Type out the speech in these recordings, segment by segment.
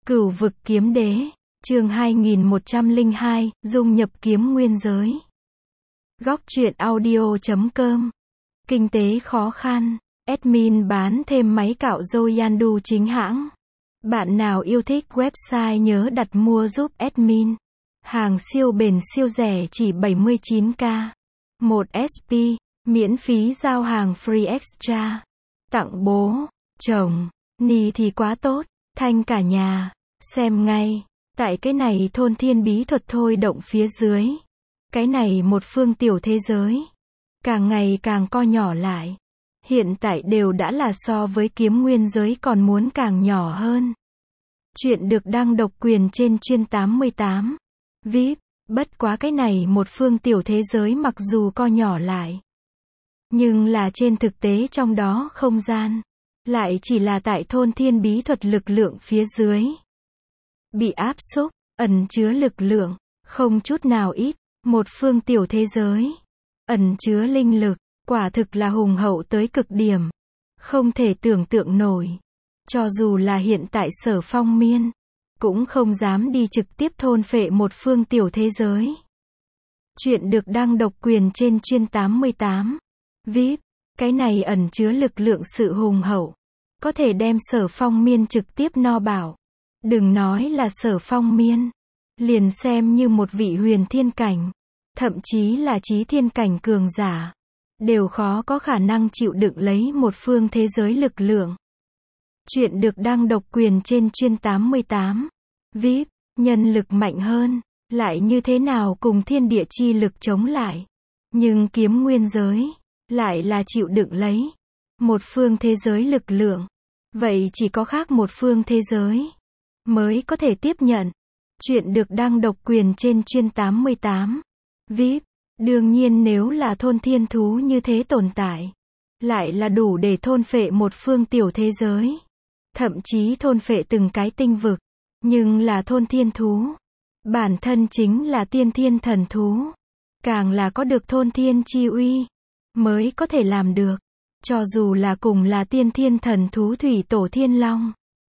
Cửu vực kiếm đế, chương 2102, dung nhập kiếm nguyên giới. Góc truyện audio.com. Kinh tế khó khăn, admin bán thêm máy cạo râu Yandu chính hãng. Bạn nào yêu thích website nhớ đặt mua giúp admin. Hàng siêu bền siêu rẻ chỉ 79k. 1 SP, miễn phí giao hàng free extra. Tặng bố, chồng, ni thì quá tốt, thanh cả nhà. Xem ngay, tại cái này thôn thiên bí thuật thôi động phía dưới. Cái này một phương tiểu thế giới. Càng ngày càng co nhỏ lại. Hiện tại đều đã là so với kiếm nguyên giới còn muốn càng nhỏ hơn. Chuyện được đăng độc quyền trên chuyên 88. VIP, bất quá cái này một phương tiểu thế giới mặc dù co nhỏ lại. Nhưng là trên thực tế trong đó không gian. Lại chỉ là tại thôn thiên bí thuật lực lượng phía dưới. Bị áp xúc, ẩn chứa lực lượng, không chút nào ít, một phương tiểu thế giới. Ẩn chứa linh lực, quả thực là hùng hậu tới cực điểm. Không thể tưởng tượng nổi. Cho dù là hiện tại Sở Phong Miên, cũng không dám đi trực tiếp thôn phệ một phương tiểu thế giới. Chuyện được đăng độc quyền trên chuyên 88. VIP, cái này ẩn chứa lực lượng sự hùng hậu. Có thể đem Sở Phong Miên trực tiếp no bảo. Đừng nói là Sở Phong Miên. Liền xem như một vị huyền thiên cảnh. Thậm chí là chí thiên cảnh cường giả. Đều khó có khả năng chịu đựng lấy một phương thế giới lực lượng. Chuyện được đăng độc quyền trên chuyên 88. VIP, nhân lực mạnh hơn. Lại như thế nào cùng thiên địa chi lực chống lại. Nhưng kiếm nguyên giới. Lại là chịu đựng lấy. Một phương thế giới lực lượng. Vậy chỉ có khác một phương thế giới. Mới có thể tiếp nhận. Chuyện được đăng độc quyền trên chuyên 88. VIP, đương nhiên nếu là thôn thiên thú như thế tồn tại. Lại là đủ để thôn phệ một phương tiểu thế giới. Thậm chí thôn phệ từng cái tinh vực. Nhưng là thôn thiên thú. Bản thân chính là tiên thiên thần thú. Càng là có được thôn thiên chi uy. Mới có thể làm được. Cho dù là cùng là tiên thiên thần thú thủy tổ thiên long.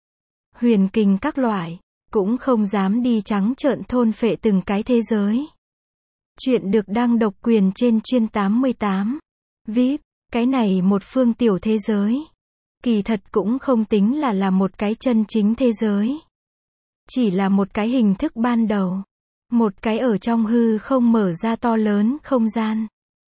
Huyền kình các loại. Cũng không dám đi trắng trợn thôn phệ từng cái thế giới. Chuyện được đăng độc quyền trên chuyên 88. VIP, cái này một phương tiểu thế giới. Kỳ thật cũng không tính là một cái chân chính thế giới. Chỉ là một cái hình thức ban đầu. Một cái ở trong hư không mở ra to lớn không gian.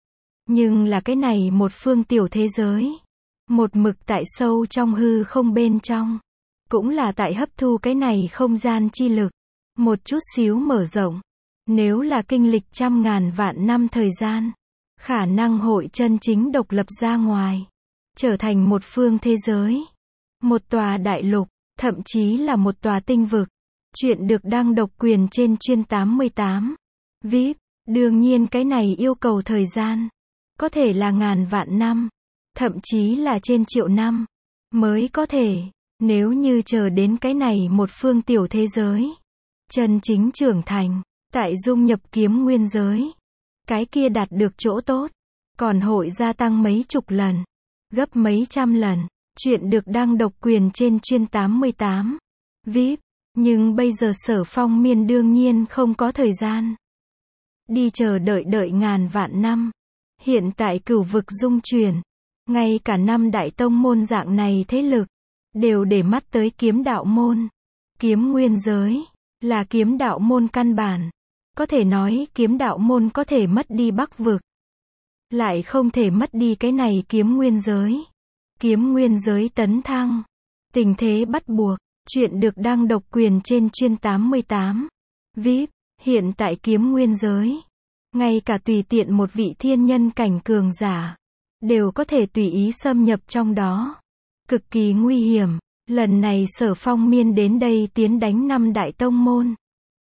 Nhưng là cái này một phương tiểu thế giới. Một mực tại sâu trong hư không bên trong. Cũng là tại hấp thu cái này không gian chi lực. Một chút xíu mở rộng. Nếu là kinh lịch trăm ngàn vạn năm thời gian. Khả năng hội chân chính độc lập ra ngoài. Trở thành một phương thế giới. Một tòa đại lục. Thậm chí là một tòa tinh vực. Chuyện được đăng độc quyền trên chuyên 88. VIP, đương nhiên cái này yêu cầu thời gian. Có thể là ngàn vạn năm. Thậm chí là trên triệu năm. Mới có thể. Nếu như chờ đến cái này một phương tiểu thế giới. Chân chính trưởng thành. Tại dung nhập kiếm nguyên giới. Cái kia đạt được chỗ tốt. Còn hội gia tăng mấy chục lần. Gấp mấy trăm lần. Chuyện được đăng độc quyền trên chuyên 88. VIP. Nhưng bây giờ Sở Phong Miên đương nhiên không có thời gian. Đi chờ đợi ngàn vạn năm. Hiện tại cửu vực dung chuyển. Ngay cả năm đại tông môn dạng này thế lực. Đều để mắt tới kiếm đạo môn. Kiếm nguyên giới. Là kiếm đạo môn căn bản. Có thể nói kiếm đạo môn có thể mất đi Bắc vực. Lại không thể mất đi cái này kiếm nguyên giới. Kiếm nguyên giới tấn thăng. Tình thế bắt buộc. Chuyện được đăng độc quyền trên chuyên 88. VIP, hiện tại kiếm nguyên giới. Ngay cả tùy tiện một vị thiên nhân cảnh cường giả. Đều có thể tùy ý xâm nhập trong đó. Cực kỳ nguy hiểm. Lần này Sở Phong Miên đến đây tiến đánh năm đại tông môn.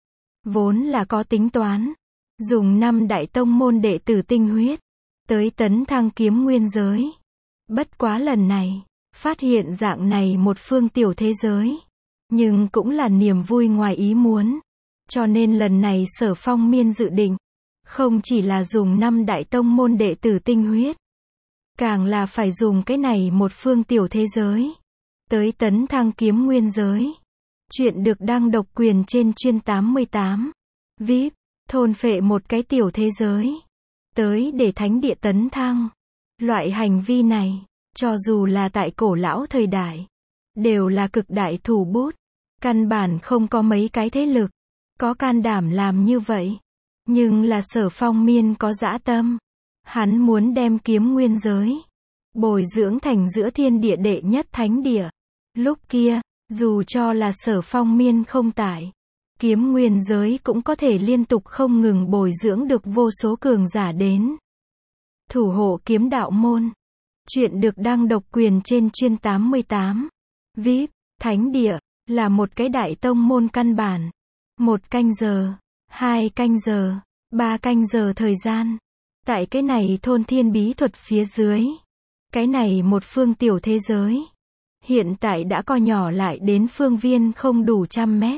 Vốn là có tính toán. Dùng năm đại tông môn đệ tử tinh huyết. Tới tấn thăng kiếm nguyên giới. Bất quá lần này. Phát hiện dạng này một phương tiểu thế giới. Nhưng cũng là niềm vui ngoài ý muốn. Cho nên lần này Sở Phong Miên dự định. Không chỉ là dùng năm đại tông môn đệ tử tinh huyết. Càng là phải dùng cái này một phương tiểu thế giới. Tới tấn thăng kiếm nguyên giới. Chuyện được đăng độc quyền trên chuyên 88. VIP, thôn phệ một cái tiểu thế giới. Tới để thánh địa tấn thăng. Loại hành vi này, cho dù là tại cổ lão thời đại, đều là cực đại thủ bút. Căn bản không có mấy cái thế lực có can đảm làm như vậy. Nhưng là Sở Phong Miên có dã tâm. Hắn muốn đem kiếm nguyên giới bồi dưỡng thành giữa thiên địa đệ nhất thánh địa. Lúc kia, dù cho là Sở Phong Miên không tại, kiếm nguyên giới cũng có thể liên tục không ngừng bồi dưỡng được vô số cường giả đến. Thủ hộ kiếm đạo môn. Chuyện được đăng độc quyền trên chuyên 88. VIP, thánh địa, là một cái đại tông môn căn bản. 1 canh giờ, 2 canh giờ, 3 canh giờ thời gian. Tại cái này thôn thiên bí thuật phía dưới. Cái này một phương tiểu thế giới. Hiện tại đã co nhỏ lại đến phương viên không đủ 100 mét.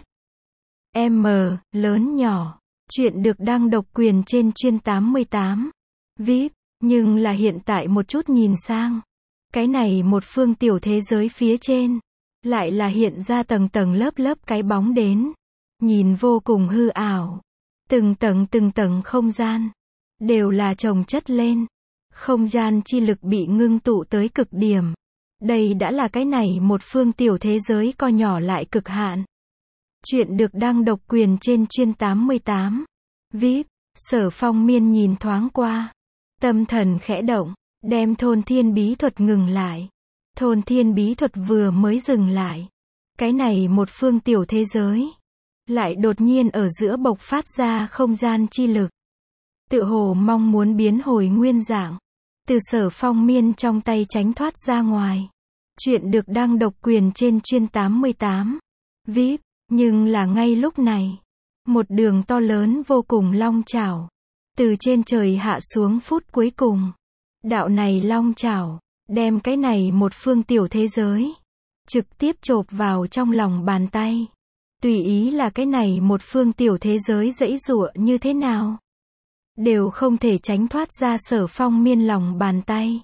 M, lớn nhỏ. Chuyện được đăng độc quyền trên chuyên 88. VIP, nhưng là hiện tại một chút nhìn sang. Cái này một phương tiểu thế giới phía trên. Lại là hiện ra tầng tầng lớp lớp cái bóng đến. Nhìn vô cùng hư ảo. Từng tầng không gian. Đều là chồng chất lên. Không gian chi lực bị ngưng tụ tới cực điểm. Đây đã là cái này một phương tiểu thế giới co nhỏ lại cực hạn. Chuyện được đăng độc quyền trên chuyên 88. VIP, Sở Phong Miên nhìn thoáng qua. Tâm thần khẽ động, đem thôn thiên bí thuật ngừng lại. Thôn thiên bí thuật vừa mới dừng lại. Cái này một phương tiểu thế giới. Lại đột nhiên ở giữa bộc phát ra không gian chi lực. Tự hồ mong muốn biến hồi nguyên dạng. Từ Sở Phong Miên trong tay tránh thoát ra ngoài. Chuyện được đăng độc quyền trên chuyên 88. VIP, nhưng là ngay lúc này. Một đường to lớn vô cùng long chảo. Từ trên trời hạ xuống phút cuối cùng. Đạo này long chảo, đem cái này một phương tiểu thế giới. Trực tiếp chộp vào trong lòng bàn tay. Tùy ý là cái này một phương tiểu thế giới giãy giụa như thế nào. Đều không thể tránh thoát ra Sở Phong Miên lòng bàn tay.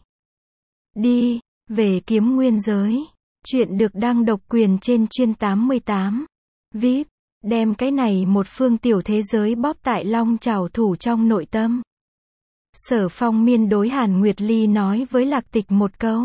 Đi, về kiếm nguyên giới. Chuyện được đăng độc quyền trên chuyên 88. VIP, đem cái này một phương tiểu thế giới bóp tại long chảo thủ trong nội tâm. Sở Phong Miên đối Hàn Nguyệt Ly nói với Lạc Tịch một câu.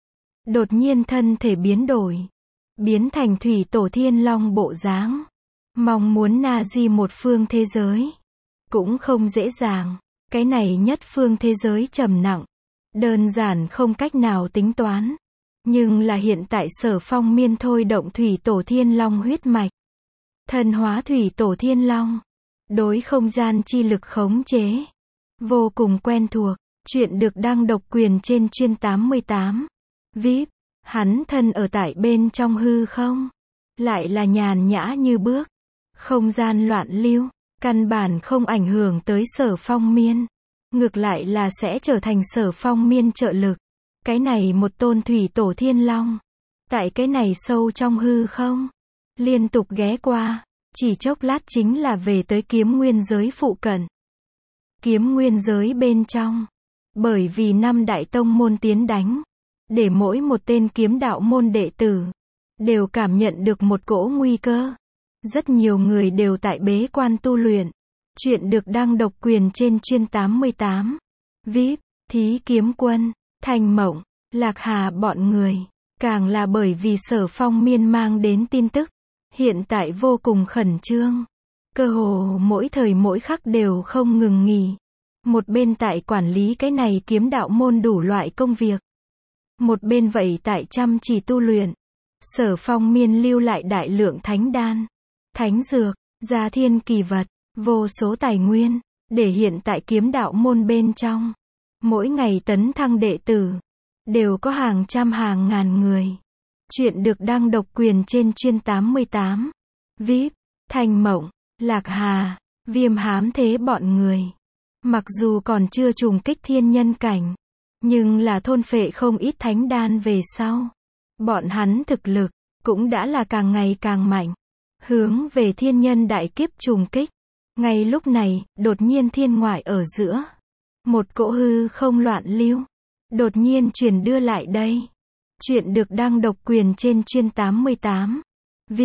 Đột nhiên thân thể biến đổi. Biến thành thủy tổ thiên long bộ dáng. Mong muốn na di một phương thế giới. Cũng không dễ dàng. Cái này nhất phương thế giới trầm nặng. Đơn giản không cách nào tính toán. Nhưng là hiện tại Sở Phong Miên thôi động thủy tổ thiên long huyết mạch. Thần hóa thủy tổ thiên long. Đối không gian chi lực khống chế. Vô cùng quen thuộc. Chuyện được đăng độc quyền trên chuyên 88. VIP, hắn thân ở tại bên trong hư không. Lại là nhàn nhã như bước. Không gian loạn lưu. Căn bản không ảnh hưởng tới Sở Phong Miên. Ngược lại là sẽ trở thành Sở Phong Miên trợ lực. Cái này một tôn thủy tổ thiên long. Tại cái này sâu trong hư không. Liên tục ghé qua. Chỉ chốc lát chính là về tới kiếm nguyên giới phụ cận. Kiếm nguyên giới bên trong. Bởi vì 5 đại tông môn tiến đánh. Để mỗi một tên kiếm đạo môn đệ tử. Đều cảm nhận được một cỗ nguy cơ. Rất nhiều người đều tại bế quan tu luyện. Chuyện được đăng độc quyền trên chuyên 88. VIP, Thí Kiếm Quân, Thanh Mộng, Lạc Hà bọn người. Càng là bởi vì Sở Phong Miên mang đến tin tức. Hiện tại vô cùng khẩn trương. Cơ hồ mỗi thời mỗi khắc đều không ngừng nghỉ. Một bên tại quản lý cái này kiếm đạo môn đủ loại công việc. Một bên vậy tại chăm chỉ tu luyện. Sở Phong Miên lưu lại đại lượng thánh đan, thánh dược, gia thiên kỳ vật, vô số tài nguyên, để hiện tại kiếm đạo môn bên trong. Mỗi ngày tấn thăng đệ tử, đều có hàng trăm hàng ngàn người. Chuyện được đăng độc quyền trên chuyên 88. VIP, Thanh Mộng, Lạc Hà, Viêm Hám Thế bọn người. Mặc dù còn chưa trùng kích thiên nhân cảnh, nhưng là thôn phệ không ít thánh đan về sau. Bọn hắn thực lực, cũng đã là càng ngày càng mạnh. Hướng về thiên nhân đại kiếp trùng kích. Ngay lúc này, đột nhiên thiên ngoại ở giữa. Một cỗ hư không loạn lưu. Đột nhiên truyền đưa lại đây. Chuyện được đăng độc quyền trên chuyên 88. VIP,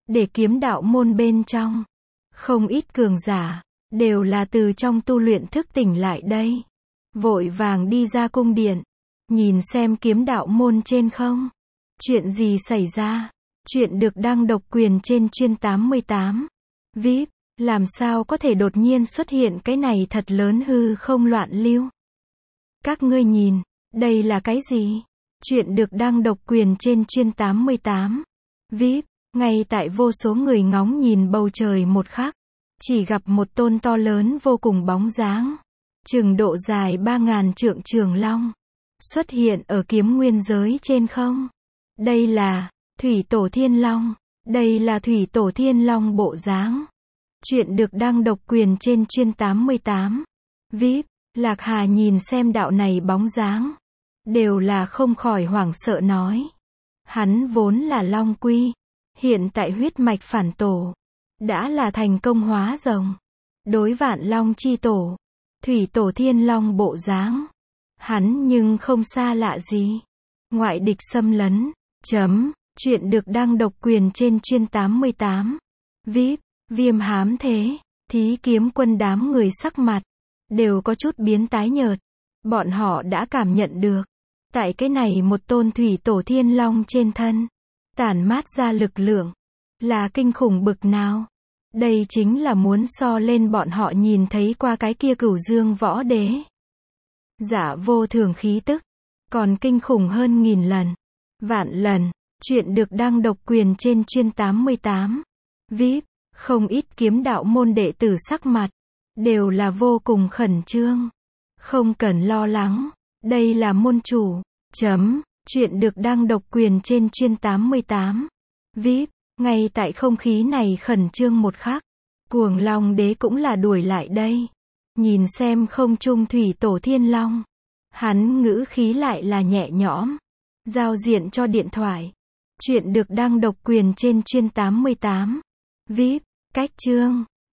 để kiếm đạo môn bên trong. Không ít cường giả, đều là từ trong tu luyện thức tỉnh lại đây. Vội vàng đi ra cung điện, nhìn xem kiếm đạo môn trên không. Chuyện gì xảy ra? Chuyện được đăng độc quyền trên chuyên 88. VIP, làm sao có thể đột nhiên xuất hiện cái này thật lớn hư không loạn lưu? Các ngươi nhìn, đây là cái gì? Chuyện được đăng độc quyền trên chuyên 88. VIP, ngay tại vô số người ngóng nhìn bầu trời một khắc, chỉ gặp một tôn to lớn vô cùng bóng dáng, chừng độ dài 3.000 trượng trường long, xuất hiện ở kiếm nguyên giới trên không. Đây là Thủy Tổ Thiên Long. Đây là Thủy Tổ Thiên Long bộ dáng. Chuyện được đăng độc quyền trên chuyên 88. VIP, Lạc Hà nhìn xem đạo này bóng dáng, đều là không khỏi hoảng sợ nói. Hắn vốn là Long Quy, hiện tại huyết mạch phản tổ, đã là thành công hóa rồng. Đối Vạn Long chi tổ, Thủy Tổ Thiên Long bộ dáng, hắn nhưng không xa lạ gì. Ngoại địch xâm lấn. Chuyện được đăng độc quyền trên chuyên 88. VIP, Viêm hám thế, Thí Kiếm Quân đám người sắc mặt đều có chút biến tái nhợt. Bọn họ đã cảm nhận được, tại cái này một tôn Thủy Tổ Thiên Long trên thân, tản mát ra lực lượng, là kinh khủng bực nào. Đây chính là muốn so lên bọn họ nhìn thấy qua cái kia Cửu Dương Võ Đế. Giả vô thường khí tức, còn kinh khủng hơn 1000 lần, vạn lần. Chuyện được đăng độc quyền trên chuyên 88. VIP, không ít kiếm đạo môn đệ tử sắc mặt, đều là vô cùng khẩn trương. Không cần lo lắng, đây là môn chủ. Chuyện được đăng độc quyền trên chuyên 88. VIP, ngay tại không khí này khẩn trương một khắc, Cuồng Long Đế cũng là đuổi lại đây. Nhìn xem không trung Thủy Tổ Thiên Long, hắn ngữ khí lại là nhẹ nhõm, giao diện cho điện thoại. Chuyện được đăng độc quyền trên chuyên 88. VIP, cách chương.